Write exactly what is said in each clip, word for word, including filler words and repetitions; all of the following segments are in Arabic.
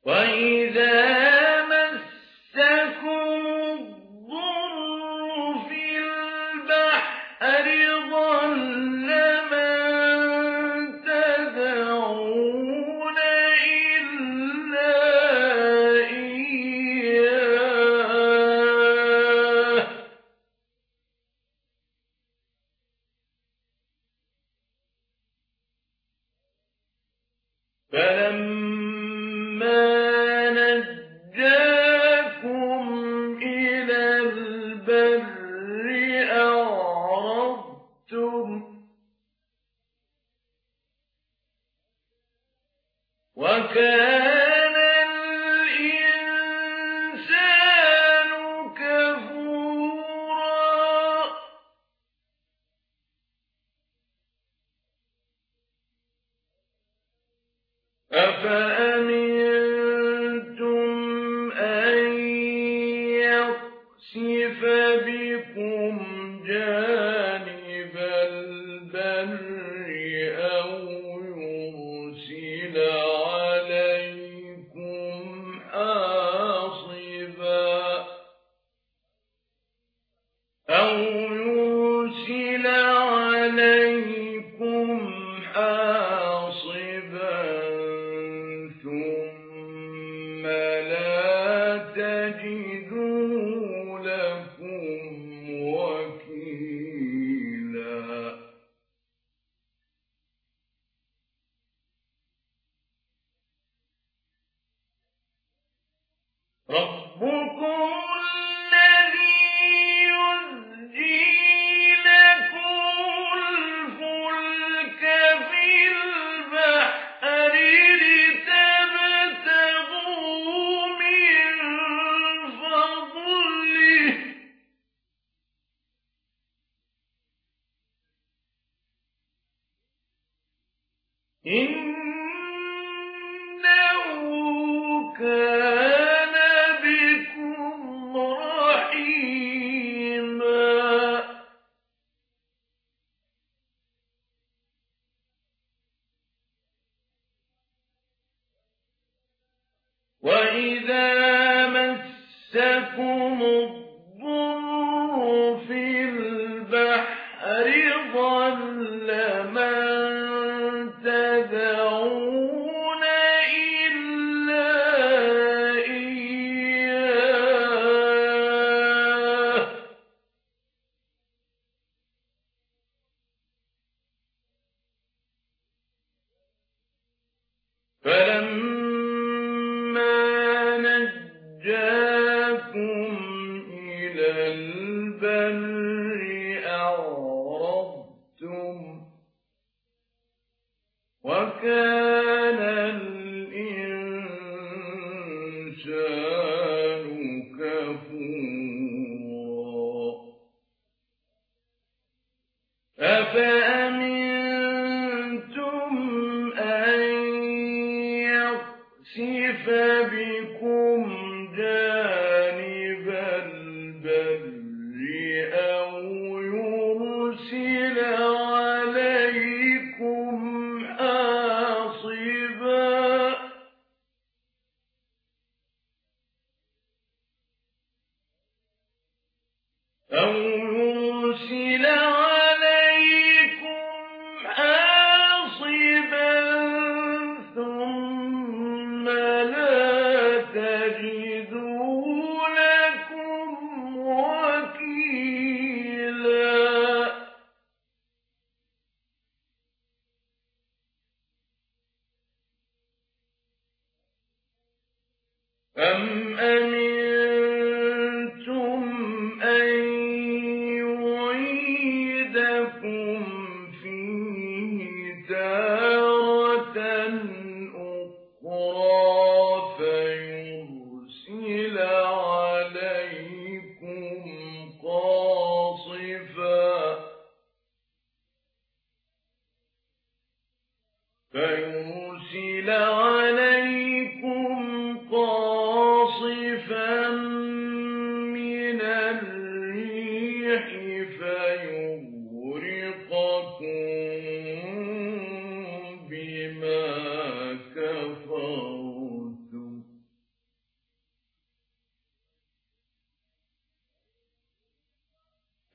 وَإِذَا مَسَّكُمُ الضُّرُّ فِي الْبَحْرِ ضَلَّ مَن تَدْعُونَ إِلَّا إِيَّاهُ فَلَمَّا نَجَّاكُمْ إِلَى الْبَرِّ أَعْرَضْتُمْ ۚ وَكَانَ الْإِنسَانُ كَفُورًا أَفَأَمِنتُمْ أَن يَخْسِفَ بِكُمْ جَانِبَ الْبَرِّ أَوْ يُرْسِلَ عَلَيْكُمْ حَاصِبًا أَوْ يُرْسِلَ عَلَيْكُمْ حَاصِبًا ثُمَّ لَا تَجِدُوا لَكُمْ وَكِيلًا رَبُّكُمُ الَّذِي يُزْجِي لَكُمُ الْفُلْكَ فِي الْبَحْرِ لِتَبْتَغُوا مِن فَضْلِهِ ۚ إِنَّهُ كَانَ بِكُمْ رَحِيمًا وَإِذَا مَسَّكُمُ الضُّرُّ فِي الْبَحْرِ ضَلَّ مَن تَدْعُونَ إِلَّا إِيَّاهُ فَلَمَّا نَجَّاكُمْ إِلَى الْبَرِّ أَعْرَضْتُمْ ۚ وَكَانَ الْإِنسَانُ كَفُورًا أَفَأَمِنتُمْ أَن يَخْسِفَ بِكُمْ جَانِبَ الْبَرِّ أَوْ يُرْسِلَ عَلَيْكُمْ حَاصِبًا أَوْ يُرْسِلَ عَلَيْكُمْ حَاصِبًا ثُمَّ لَا تَجِدُوا لَكُمْ وَكِيلًا أَمْ أَمِنتُمْ أَن يُعِيدَكُمْ فِيهِ تَارَةً أُخْرَىٰ فَيُرْسِلَ عَلَيْكُمْ قَاصِفًا فَيُرْسِلَ عَلَيْكُمْ قَاصِفًا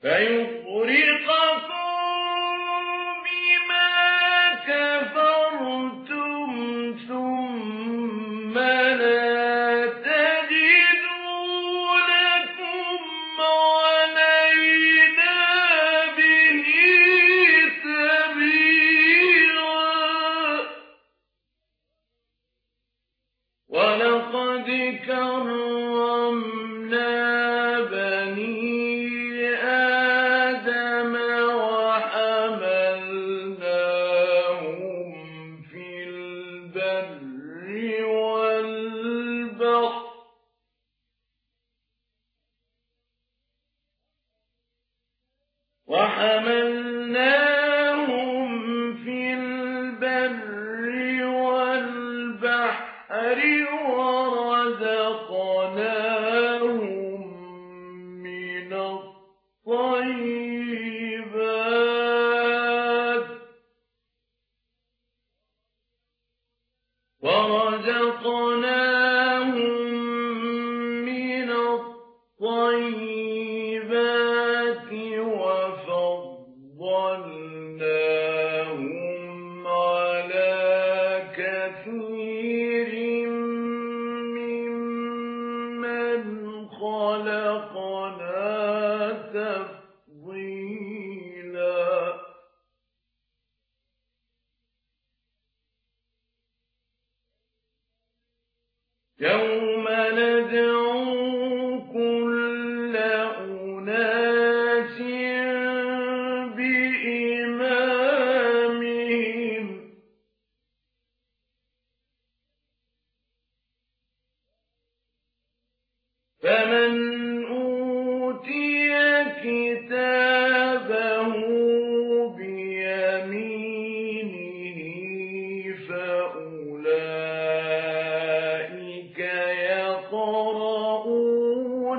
فيغرقكم بما كفرتم ثم لا تجدوا لكم علينا به سبيلا. ولقد كرمنا بني آدم وحملناهم في البر والبحر وحملناهم في البر والبحر ورزقناهم من الطيبات ورزقناهم من الطيبات وفضلناهم على كثير ممن خلقنا تفضيلا. يوم ندعو كل أناس بإمامهم فمن أوتي كتابه بيمينه فأولئك يقرؤون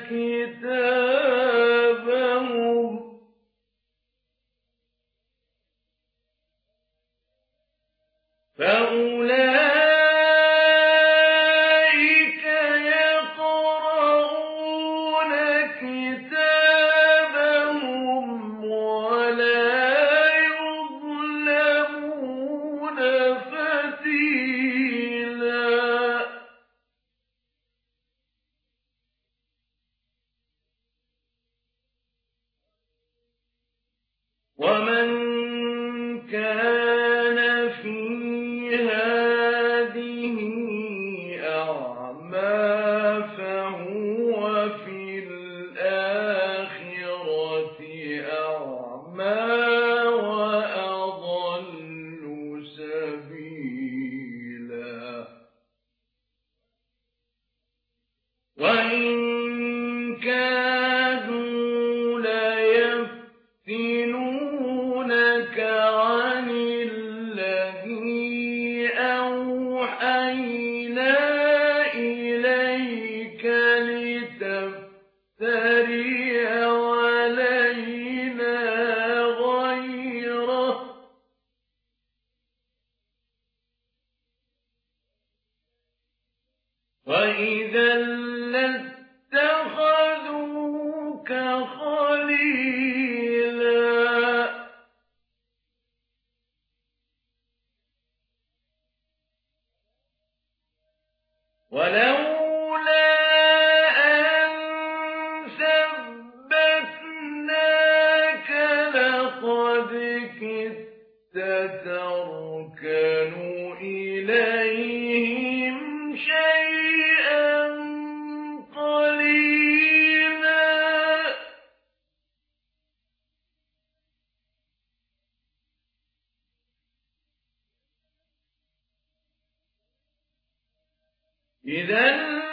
كتابهم فأولئك يقرؤون كتابهم ولا يظلمون فتيلا. ومن كان في هذه أعمى فهو في الآخرة أعمى وأضل سبيلا. وإن كادوا ليفتنونك عن الذي أوحينا إليك لتفتري علينا غيره وإذا لاتخذوك خليلا. ولولا أن ثبتناك لقد كدت تركن إليهم شيئا قليلا. إذا